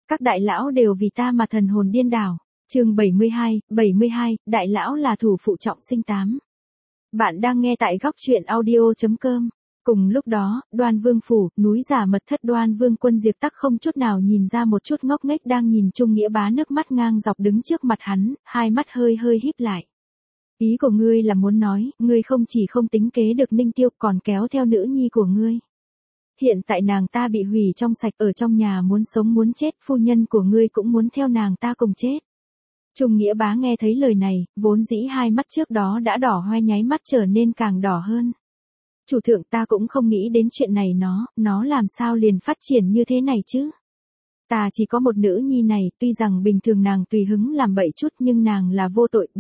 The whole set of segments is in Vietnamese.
Các đại lão đều vì ta mà thần hồn điên đảo. Chương 72, đại lão là thủ phụ trọng sinh 8. Bạn đang nghe tại góc truyện audio.com. Cùng lúc đó, Đoan Vương phủ, núi giả mật thất Đoan Vương Quân Diệp Tắc không chút nào nhìn ra một chút ngốc nghếch đang nhìn Trung Nghĩa Bá nước mắt ngang dọc đứng trước mặt hắn, hai mắt hơi híp lại. Ý của ngươi là muốn nói, ngươi không chỉ không tính kế được Ninh Tiêu còn kéo theo nữ nhi của ngươi. Hiện tại nàng ta bị hủy trong sạch ở trong nhà muốn sống muốn chết, phu nhân của ngươi cũng muốn theo nàng ta cùng chết. Trung Nghĩa Bá nghe thấy lời này, vốn dĩ hai mắt trước đó đã đỏ hoe nháy mắt trở nên càng đỏ hơn. Chủ thượng, ta cũng không nghĩ đến chuyện này, nó làm sao liền phát triển như thế này chứ? Ta chỉ có một nữ nhi này, tuy rằng bình thường nàng tùy hứng làm bậy chút nhưng nàng là vô tội,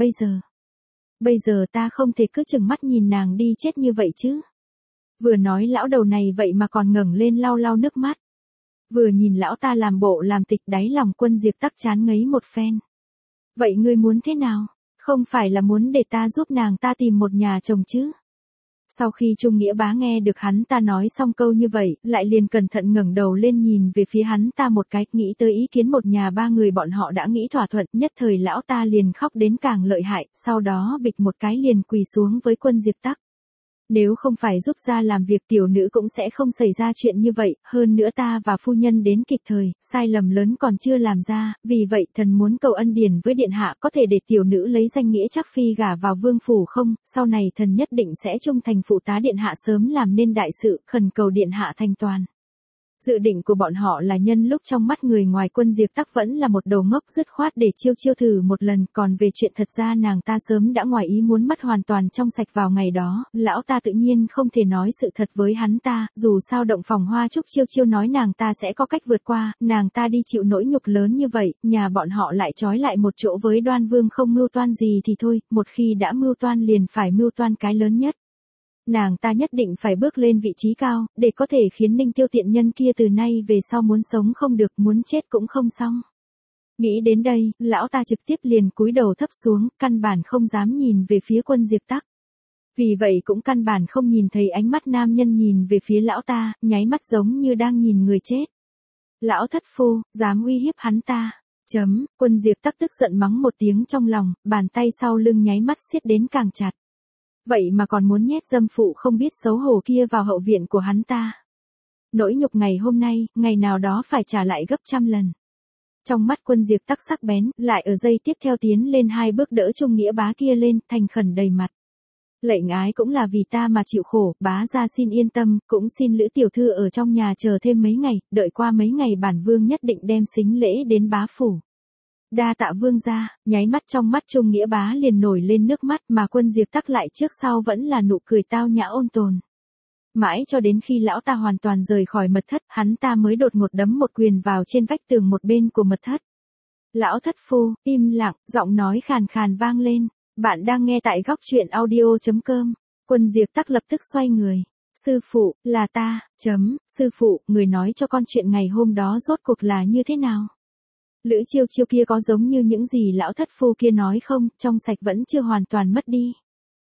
bây giờ ta không thể cứ chừng mắt nhìn nàng đi chết như vậy chứ. Vừa nói lão đầu này vậy mà còn ngẩng lên lau nước mắt. Vừa nhìn lão ta làm bộ làm tịch, đáy lòng Quân Diệp Tắc chán ngấy một phen. Vậy ngươi muốn thế nào? Không phải là muốn để ta giúp nàng ta tìm một nhà chồng chứ? Sau khi Trung Nghĩa Bá nghe được hắn ta nói xong câu như vậy, lại liền cẩn thận ngẩng đầu lên nhìn về phía hắn ta một cái, nghĩ tới ý kiến một nhà ba người bọn họ đã nghĩ thỏa thuận, nhất thời lão ta liền khóc đến càng lợi hại, sau đó bịch một cái liền quỳ xuống với Quân Diệp Tắc. Nếu không phải giúp gia làm việc, tiểu nữ cũng sẽ không xảy ra chuyện như vậy, hơn nữa ta và phu nhân đến kịp thời, sai lầm lớn còn chưa làm ra, vì vậy thần muốn cầu ân điển với điện hạ, có thể để tiểu nữ lấy danh nghĩa chắc phi gả vào vương phủ không, sau này thần nhất định sẽ trung thành phụ tá điện hạ sớm làm nên đại sự, khẩn cầu điện hạ thành toàn. Dự định của bọn họ là nhân lúc trong mắt người ngoài Quân Diệp Tắc vẫn là một đầu ngốc, dứt khoát để chiêu thử một lần, còn về chuyện thật ra nàng ta sớm đã ngoài ý muốn mất hoàn toàn trong sạch vào ngày đó, lão ta tự nhiên không thể nói sự thật với hắn ta, dù sao động phòng hoa trúc chiêu nói nàng ta sẽ có cách vượt qua, nàng ta đi chịu nỗi nhục lớn như vậy, nhà bọn họ lại trói lại một chỗ với Đoan Vương không mưu toan gì thì thôi, một khi đã mưu toan liền phải mưu toan cái lớn nhất. Nàng ta nhất định phải bước lên vị trí cao, để có thể khiến Ninh Tiêu tiện nhân kia từ nay về sau muốn sống không được, muốn chết cũng không xong. Nghĩ đến đây, lão ta trực tiếp liền cúi đầu thấp xuống, căn bản không dám nhìn về phía Quân Diệp Tắc. Vì vậy cũng căn bản không nhìn thấy ánh mắt nam nhân nhìn về phía lão ta, nháy mắt giống như đang nhìn người chết. Lão thất phu, dám uy hiếp hắn ta. Quân Diệp Tắc tức giận mắng một tiếng trong lòng, bàn tay sau lưng nháy mắt siết đến càng chặt. Vậy mà còn muốn nhét dâm phụ không biết xấu hổ kia vào hậu viện của hắn ta. Nỗi nhục ngày hôm nay, ngày nào đó phải trả lại gấp trăm lần. Trong mắt Quân Diệp Tắc sắc bén, lại ở giây tiếp theo tiến lên hai bước đỡ Trung Nghĩa Bá kia lên, thành khẩn đầy mặt. Lệnh ái cũng là vì ta mà chịu khổ, bá gia xin yên tâm, cũng xin Lữ tiểu thư ở trong nhà chờ thêm mấy ngày, đợi qua mấy ngày bản vương nhất định đem sính lễ đến bá phủ. Đa tạ vương gia, nháy mắt trong mắt Trung Nghĩa Bá liền nổi lên nước mắt, mà Quân Diệp Tắc lại trước sau vẫn là nụ cười tao nhã ôn tồn. Mãi cho đến khi lão ta hoàn toàn rời khỏi mật thất, hắn ta mới đột ngột đấm một quyền vào trên vách tường một bên của mật thất. Lão thất phu, im lặng, giọng nói khàn khàn vang lên. Bạn đang nghe tại góc truyện audio.com. Quân Diệp Tắc lập tức xoay người. Sư phụ, là ta. Sư phụ, người nói cho con chuyện ngày hôm đó rốt cuộc là như thế nào? Lữ chiêu kia có giống như những gì lão thất phu kia nói không, trong sạch vẫn chưa hoàn toàn mất đi.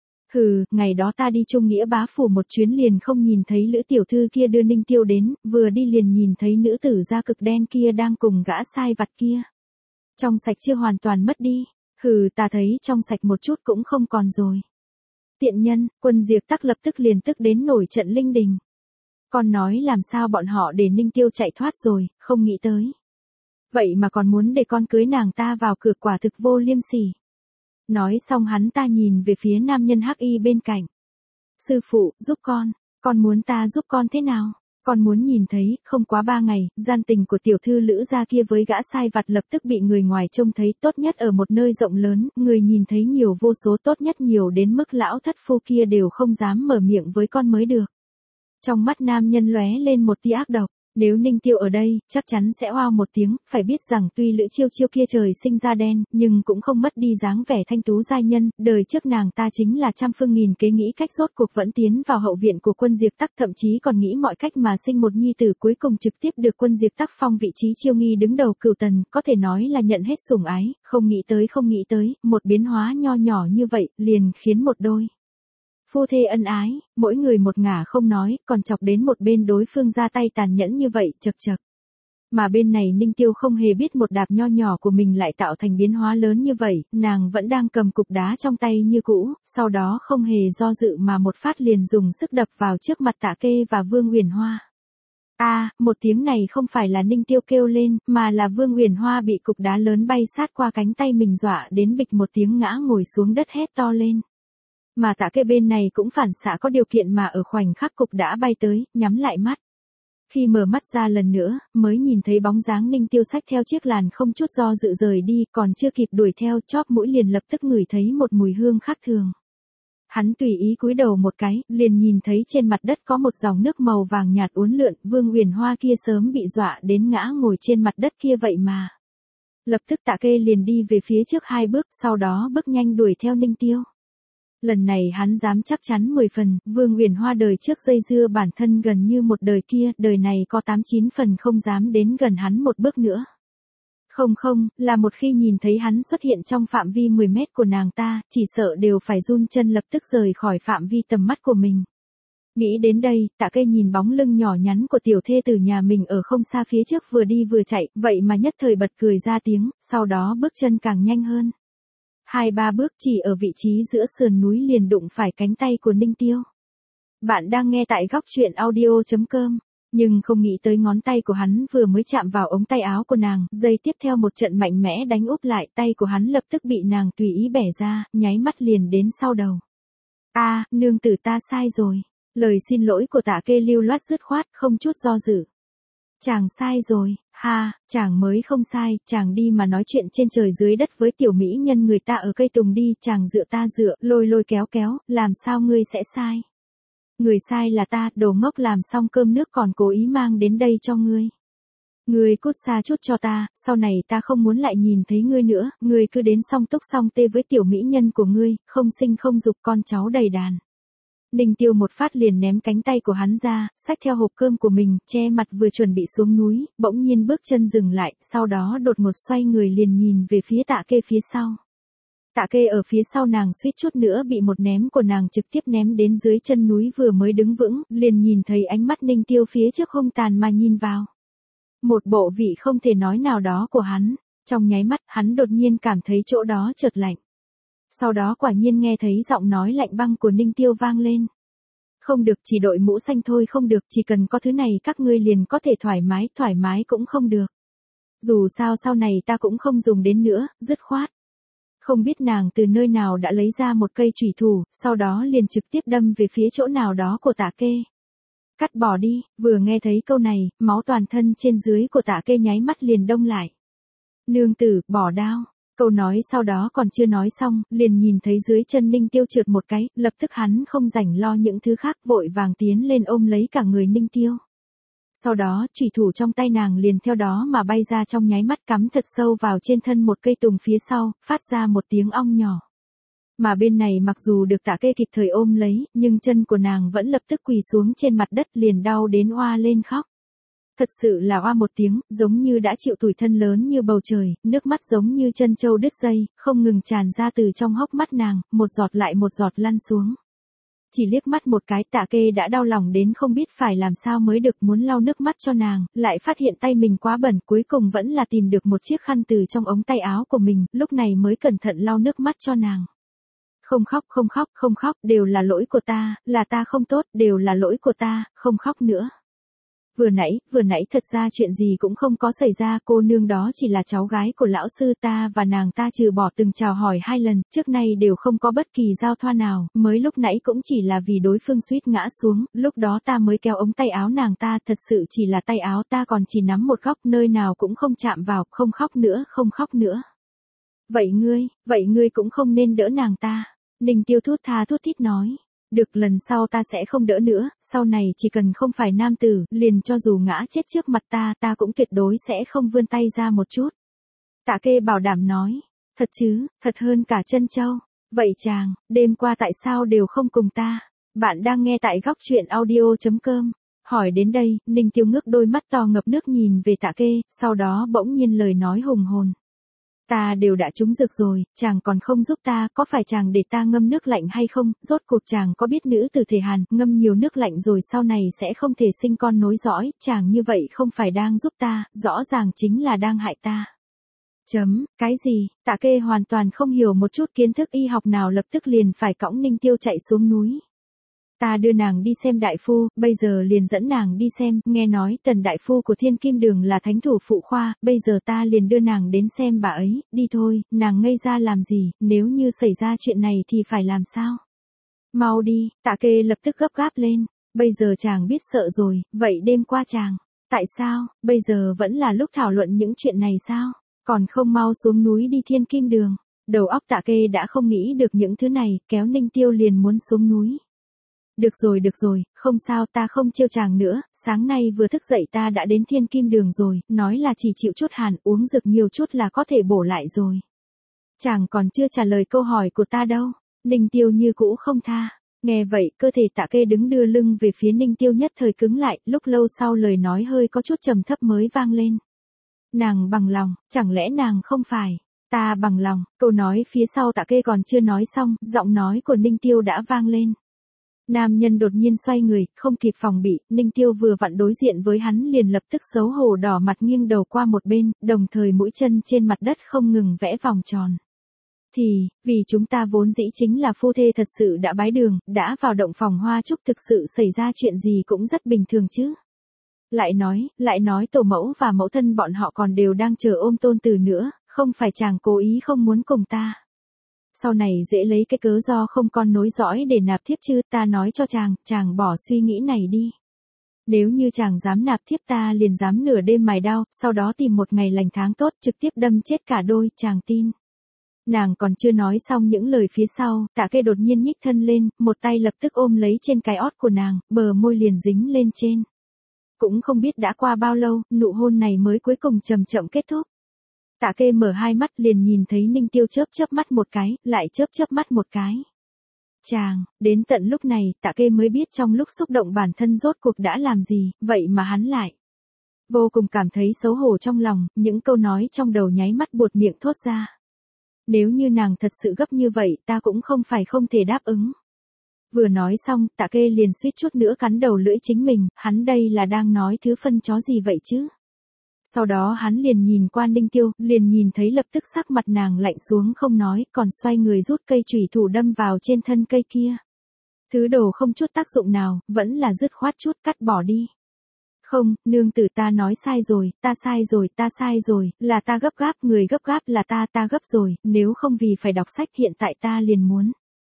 Hừ, ngày đó ta đi Trung Nghĩa Bá phủ một chuyến liền không nhìn thấy Lữ tiểu thư kia đưa Ninh Tiêu đến, vừa đi liền nhìn thấy nữ tử da cực đen kia đang cùng gã sai vặt kia. Trong sạch chưa hoàn toàn mất đi. Hừ, ta thấy trong sạch một chút cũng không còn rồi. Tiện nhân, Quân Diệp Tắc lập tức liền tức đến nổi trận linh đình. Con nói làm sao bọn họ để Ninh Tiêu chạy thoát rồi, không nghĩ tới. Vậy mà còn muốn để con cưới nàng ta vào cửa, quả thực vô liêm sỉ. Nói xong hắn ta nhìn về phía nam nhân hắc y bên cạnh. Sư phụ, giúp con muốn ta giúp con thế nào? Con muốn nhìn thấy, không quá 3 ngày, gian tình của tiểu thư Lữ gia kia với gã sai vặt lập tức bị người ngoài trông thấy, tốt nhất ở một nơi rộng lớn, người nhìn thấy nhiều vô số, tốt nhất nhiều đến mức lão thất phu kia đều không dám mở miệng với con mới được. Trong mắt nam nhân lóe lên một tia ác độc. Nếu Ninh Tiêu ở đây, chắc chắn sẽ oao một tiếng, phải biết rằng tuy Lữ chiêu kia trời sinh da đen, nhưng cũng không mất đi dáng vẻ thanh tú giai nhân, đời trước nàng ta chính là trăm phương nghìn kế nghĩ cách rốt cuộc vẫn tiến vào hậu viện của Quân Diệp Tắc, thậm chí còn nghĩ mọi cách mà sinh một nhi tử, cuối cùng trực tiếp được Quân Diệp Tắc phong vị trí chiêu nghi đứng đầu cửu tần, có thể nói là nhận hết sủng ái, không nghĩ tới, một biến hóa nho nhỏ như vậy, liền khiến một đôi phu thê ân ái, mỗi người một ngả không nói, còn chọc đến một bên đối phương ra tay tàn nhẫn như vậy, chậc chậc. Mà bên này Ninh Tiêu không hề biết một đạp nho nhỏ của mình lại tạo thành biến hóa lớn như vậy, nàng vẫn đang cầm cục đá trong tay như cũ, sau đó không hề do dự mà một phát liền dùng sức đập vào trước mặt Tạ Kê và Vương Uyển Hoa. Một tiếng này không phải là Ninh Tiêu kêu lên, mà là Vương Uyển Hoa bị cục đá lớn bay sát qua cánh tay mình dọa đến bịch một tiếng ngã ngồi xuống đất hét to lên. Mà Tạ Kê bên này cũng phản xạ có điều kiện mà ở khoảnh khắc cục đã bay tới, nhắm lại mắt. Khi mở mắt ra lần nữa, mới nhìn thấy bóng dáng Ninh Tiêu xách theo chiếc làn không chút do dự rời đi, còn chưa kịp đuổi theo, chóp mũi liền lập tức ngửi thấy một mùi hương khác thường. Hắn tùy ý cúi đầu một cái, liền nhìn thấy trên mặt đất có một dòng nước màu vàng nhạt uốn lượn, Vương Uyển Hoa kia sớm bị dọa đến ngã ngồi trên mặt đất kia vậy mà. Lập tức Tạ Kê liền đi về phía trước 2 bước, sau đó bước nhanh đuổi theo Ninh Tiêu. Lần này hắn dám chắc chắn 10 phần, Vương Uyển Hoa đời trước dây dưa bản thân gần như một đời kia, đời này có 8-9 phần không dám đến gần hắn một bước nữa. Không, là một khi nhìn thấy hắn xuất hiện trong phạm vi 10 mét của nàng ta, chỉ sợ đều phải run chân lập tức rời khỏi phạm vi tầm mắt của mình. Nghĩ đến đây, Tạ Kê nhìn bóng lưng nhỏ nhắn của tiểu thê tử nhà mình ở không xa phía trước vừa đi vừa chạy, vậy mà nhất thời bật cười ra tiếng, sau đó bước chân càng nhanh hơn. 2-3 bước chỉ ở vị trí giữa sườn núi liền đụng phải cánh tay của Ninh Tiêu. Bạn đang nghe tại góc truyện audio.com. Nhưng không nghĩ tới ngón tay của hắn vừa mới chạm vào ống tay áo của nàng, giây tiếp theo một trận mạnh mẽ đánh úp lại, tay của hắn lập tức bị nàng tùy ý bẻ ra, nháy mắt liền đến sau đầu. Nương tử ta sai rồi. Lời xin lỗi của Tạ Kê lưu loát dứt khoát, không chút do dự. Chàng sai rồi, chàng mới không sai, chàng đi mà nói chuyện trên trời dưới đất với tiểu mỹ nhân người ta ở cây tùng đi, chàng dựa ta dựa, lôi kéo, làm sao ngươi sẽ sai? Người sai là ta, đồ ngốc, làm xong cơm nước còn cố ý mang đến đây cho ngươi. Ngươi cút xa chút cho ta, sau này ta không muốn lại nhìn thấy ngươi nữa, ngươi cứ đến song túc song tê với tiểu mỹ nhân của ngươi, không sinh không dục con cháu đầy đàn. Ninh Tiêu một phát liền ném cánh tay của hắn ra, xách theo hộp cơm của mình, che mặt vừa chuẩn bị xuống núi, bỗng nhiên bước chân dừng lại, sau đó đột ngột xoay người liền nhìn về phía Tạ Kê phía sau. Tạ Kê ở phía sau nàng suýt chút nữa bị một ném của nàng trực tiếp ném đến dưới chân núi, vừa mới đứng vững, liền nhìn thấy ánh mắt Ninh Tiêu phía trước hung tàn mà nhìn vào. Một bộ vị không thể nói nào đó của hắn, trong nháy mắt hắn đột nhiên cảm thấy chỗ đó chợt lạnh. Sau đó quả nhiên nghe thấy giọng nói lạnh băng của Ninh Tiêu vang lên. Không được, chỉ đội mũ xanh thôi không được, chỉ cần có thứ này các ngươi liền có thể thoải mái cũng không được. Dù sao sau này ta cũng không dùng đến nữa, dứt khoát. Không biết nàng từ nơi nào đã lấy ra một cây chủy thủ, sau đó liền trực tiếp đâm về phía chỗ nào đó của Tạ Kê. Cắt bỏ đi, vừa nghe thấy câu này, máu toàn thân trên dưới của Tạ Kê nháy mắt liền đông lại. Nương tử, bỏ đao. Câu nói sau đó còn chưa nói xong, liền nhìn thấy dưới chân Ninh Tiêu trượt một cái, lập tức hắn không rảnh lo những thứ khác, vội vàng tiến lên ôm lấy cả người Ninh Tiêu. Sau đó, chủy thủ trong tay nàng liền theo đó mà bay ra, trong nháy mắt cắm thật sâu vào trên thân một cây tùng phía sau, phát ra một tiếng ong nhỏ. Mà bên này mặc dù được Tạ Kê kịp thời ôm lấy, nhưng chân của nàng vẫn lập tức quỳ xuống trên mặt đất, liền đau đến oa lên khóc. Thật sự là oa một tiếng, giống như đã chịu tủi thân lớn như bầu trời, nước mắt giống như chân trâu đứt dây, không ngừng tràn ra từ trong hốc mắt nàng, một giọt lại một giọt lăn xuống. Chỉ liếc mắt một cái, Tạ Kê đã đau lòng đến không biết phải làm sao mới được, muốn lau nước mắt cho nàng, lại phát hiện tay mình quá bẩn, cuối cùng vẫn là tìm được một chiếc khăn từ trong ống tay áo của mình, lúc này mới cẩn thận lau nước mắt cho nàng. Không khóc, đều là lỗi của ta, là ta không tốt, đều là lỗi của ta, không khóc nữa. Vừa nãy thật ra chuyện gì cũng không có xảy ra, cô nương đó chỉ là cháu gái của lão sư, ta và nàng ta trừ bỏ từng chào hỏi 2 lần, trước nay đều không có bất kỳ giao thoa nào, mới lúc nãy cũng chỉ là vì đối phương suýt ngã xuống, lúc đó ta mới kéo ống tay áo nàng ta, thật sự chỉ là tay áo ta còn chỉ nắm một góc, nơi nào cũng không chạm vào, không khóc nữa. Vậy ngươi cũng không nên đỡ nàng ta. Ninh Tiêu thút thít nói. Được, lần sau ta sẽ không đỡ nữa, sau này chỉ cần không phải nam tử, liền cho dù ngã chết trước mặt ta cũng tuyệt đối sẽ không vươn tay ra một chút. Tạ Kê bảo đảm nói. Thật chứ, thật hơn cả chân châu. Vậy chàng, đêm qua tại sao đều không cùng ta? Bạn đang nghe tại góc truyện audio.com. Hỏi đến đây, Ninh Tiêu ngước đôi mắt to ngập nước nhìn về Tạ Kê, sau đó bỗng nhiên lời nói hùng hồn. Ta đều đã trúng dược rồi, chàng còn không giúp ta, có phải chàng để ta ngâm nước lạnh hay không, rốt cuộc chàng có biết nữ tử thể hàn, ngâm nhiều nước lạnh rồi sau này sẽ không thể sinh con nối dõi, chàng như vậy không phải đang giúp ta, rõ ràng chính là đang hại ta. Cái gì, Tạ Kê hoàn toàn không hiểu một chút kiến thức y học nào, lập tức liền phải cõng Ninh Tiêu chạy xuống núi. Ta đưa nàng đi xem đại phu, bây giờ liền dẫn nàng đi xem, nghe nói Tần đại phu của Thiên Kim Đường là thánh thủ phụ khoa, bây giờ ta liền đưa nàng đến xem bà ấy, đi thôi, nàng ngây ra làm gì, nếu như xảy ra chuyện này thì phải làm sao? Mau đi, Tạ Kê lập tức gấp gáp lên, bây giờ chàng biết sợ rồi, vậy đêm qua chàng, tại sao, bây giờ vẫn là lúc thảo luận những chuyện này sao? Còn không mau xuống núi đi Thiên Kim Đường. Đầu óc Tạ Kê đã không nghĩ được những thứ này, kéo Ninh Tiêu liền muốn xuống núi. Được rồi, không sao, ta không trêu chàng nữa, sáng nay vừa thức dậy ta đã đến Thiên Kim Đường rồi, nói là chỉ chịu chút hàn, uống dược nhiều chút là có thể bổ lại rồi. Chàng còn chưa trả lời câu hỏi của ta đâu. Ninh Tiêu như cũ không tha. Nghe vậy, cơ thể Tạ Kê đứng đưa lưng về phía Ninh Tiêu nhất thời cứng lại, lúc lâu sau lời nói hơi có chút trầm thấp mới vang lên. Nàng bằng lòng, chẳng lẽ nàng không phải? Ta bằng lòng, câu nói phía sau Tạ Kê còn chưa nói xong, giọng nói của Ninh Tiêu đã vang lên. Nam nhân đột nhiên xoay người, không kịp phòng bị, Ninh Tiêu vừa vặn đối diện với hắn liền lập tức xấu hổ đỏ mặt nghiêng đầu qua một bên, đồng thời mũi chân trên mặt đất không ngừng vẽ vòng tròn. Vì chúng ta vốn dĩ chính là phu thê thật sự đã bái đường, đã vào động phòng hoa chúc, thực sự xảy ra chuyện gì cũng rất bình thường chứ. Lại nói tổ mẫu và mẫu thân bọn họ còn đều đang chờ ôm tôn tử nữa, không phải chàng cố ý không muốn cùng ta. Sau này dễ lấy cái cớ do không con nối dõi để nạp thiếp chứ, ta nói cho chàng bỏ suy nghĩ này đi. Nếu như chàng dám nạp thiếp ta liền dám nửa đêm mài đao, sau đó tìm một ngày lành tháng tốt trực tiếp đâm chết cả đôi, chàng tin. Nàng còn chưa nói xong những lời phía sau, Tạ Kê đột nhiên nhích thân lên, một tay lập tức ôm lấy trên cái ót của nàng, bờ môi liền dính lên trên. Cũng không biết đã qua bao lâu, nụ hôn này mới cuối cùng chậm chậm kết thúc. Tạ Kê mở hai mắt liền nhìn thấy Ninh Tiêu chớp mắt một cái, lại chớp mắt một cái. Đến tận lúc này, Tạ Kê mới biết trong lúc xúc động bản thân rốt cuộc đã làm gì, vậy mà hắn lại vô cùng cảm thấy xấu hổ trong lòng, những câu nói trong đầu nháy mắt buột miệng thốt ra. Nếu như nàng thật sự gấp như vậy, ta cũng không phải không thể đáp ứng. Vừa nói xong, Tạ Kê liền suýt chút nữa cắn đầu lưỡi chính mình, hắn đây là đang nói thứ phân chó gì vậy chứ? Sau đó hắn liền nhìn qua Ninh Tiêu, liền nhìn thấy lập tức sắc mặt nàng lạnh xuống không nói, còn xoay người rút cây chùy thủ đâm vào trên thân cây kia. Thứ đồ không chút tác dụng nào, vẫn là dứt khoát chút cắt bỏ đi. Không, nương tử ta nói sai rồi, ta sai rồi, là ta gấp gáp, người gấp gáp là ta gấp rồi, nếu không vì phải đọc sách hiện tại ta liền muốn.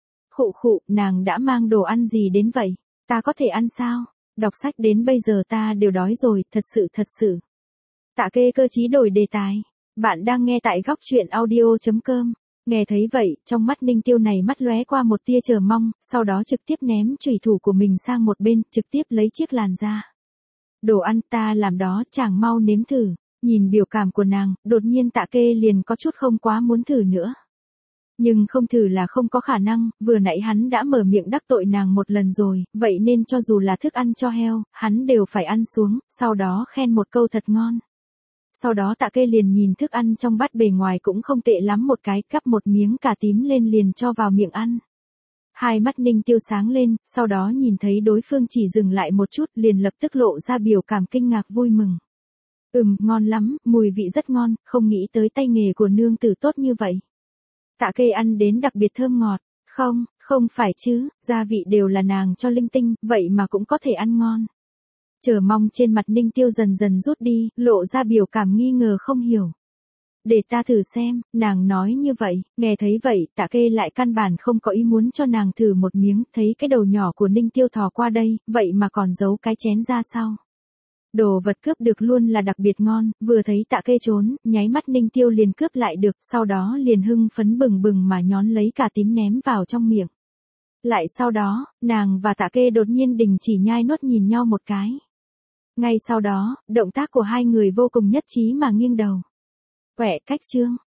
Khụ, nàng đã mang đồ ăn gì đến vậy? Ta có thể ăn sao? Đọc sách đến bây giờ ta đều đói rồi, thật sự. Tạ Kê cơ chí đổi đề tài. Bạn đang nghe tại góc truyện audio.com. Nghe thấy vậy, trong mắt Ninh Tiêu này mắt lóe qua một tia chờ mong, sau đó trực tiếp ném chùy thủ của mình sang một bên, trực tiếp lấy chiếc làn ra. Đồ ăn ta làm đó, chàng mau nếm thử. Nhìn biểu cảm của nàng, đột nhiên Tạ Kê liền có chút không quá muốn thử nữa. Nhưng không thử là không có khả năng, vừa nãy hắn đã mở miệng đắc tội nàng một lần rồi, vậy nên cho dù là thức ăn cho heo, hắn đều phải ăn xuống, sau đó khen một câu thật ngon. Sau đó Tạ Kê liền nhìn thức ăn trong bát bề ngoài cũng không tệ lắm một cái, cắp một miếng cà tím lên liền cho vào miệng ăn. Hai mắt Ninh Tiêu sáng lên, sau đó nhìn thấy đối phương chỉ dừng lại một chút liền lập tức lộ ra biểu cảm kinh ngạc vui mừng. Ngon lắm, mùi vị rất ngon, không nghĩ tới tay nghề của nương tử tốt như vậy. Tạ Kê ăn đến đặc biệt thơm ngọt, không phải chứ, gia vị đều là nàng cho linh tinh, vậy mà cũng có thể ăn ngon. Chờ mong trên mặt Ninh Tiêu dần dần rút đi, lộ ra biểu cảm nghi ngờ không hiểu. Để ta thử xem, nàng nói như vậy, nghe thấy vậy, Tạ Kê lại căn bản không có ý muốn cho nàng thử một miếng, thấy cái đầu nhỏ của Ninh Tiêu thò qua đây, vậy mà còn giấu cái chén ra sau. Đồ vật cướp được luôn là đặc biệt ngon, vừa thấy Tạ Kê trốn, nháy mắt Ninh Tiêu liền cướp lại được, sau đó liền hưng phấn bừng bừng mà nhón lấy cà tím ném vào trong miệng. Lại sau đó, nàng và Tạ Kê đột nhiên đình chỉ nhai nuốt nhìn nhau một cái. Ngay sau đó, động tác của hai người vô cùng nhất trí mà nghiêng đầu. Quẹ cách chương.